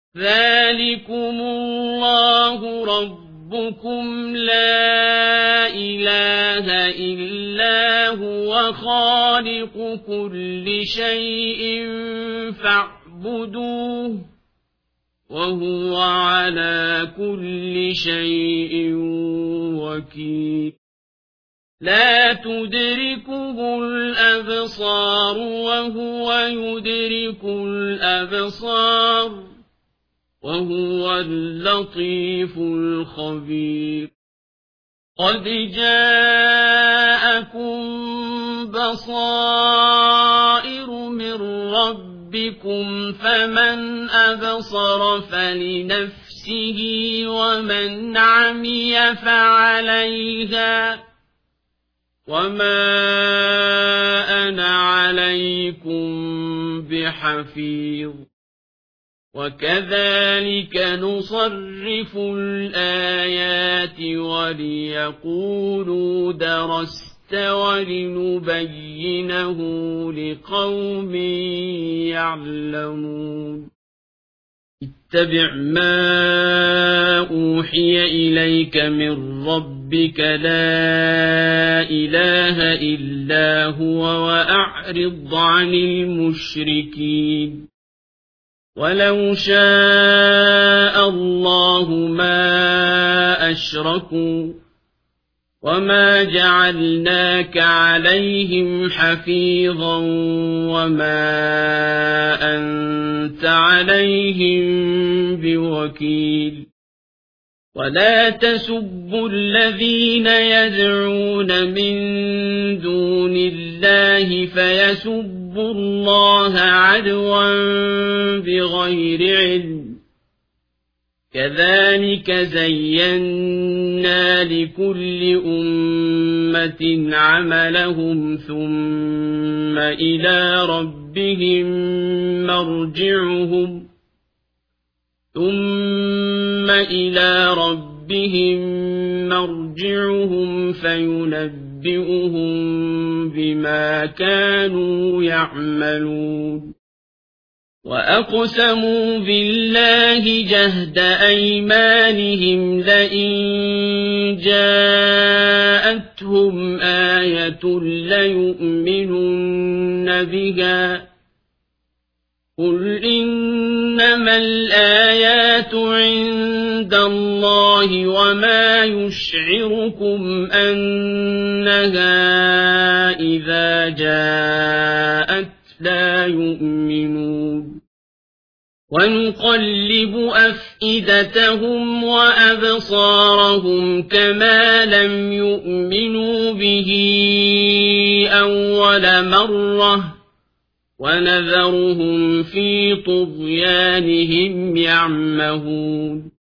ذلكم الله ربكم لا إله إلا هو خالق كل شيء فاعبدوه وهو على كل شيء وكيل لا تدركه الأبصار وهو يدرك الأبصار وهو اللطيف الخبير قد جاءكم بصائر من ربكم فمن أبصر فلنفسه ومن عمي فعليها وما أنا عليكم بحفيظ وكذلك نصرف الآيات وليقولوا درست ولنبينه لقوم يعلمون اتبع ما أوحي إليك من ربك لا إله إلا هو وأعرض عن المشركين ولو شاء الله ما أشركوا وما جعلناك عليهم حفيظا وما أنت عليهم بوكيل ولا تسبوا الذين يدعون من دون الله فيسبوا الله عدوا بغير علم كذلك زينا لكل أمة عملهم ثم إلى ربهم مرجعهم فينبئهم بما كانوا يعملون وأقسموا بالله جهد أيمانهم لئن جاءتهم آية ليؤمنن بها قل إنما الآيات عند الله وما يشعركم أنها إذا جاءت لا يؤمنون ونقلب أفئدتهم وأبصارهم كما لم يؤمنوا به أول مرة ونذرهم في طغيانهم يعمهون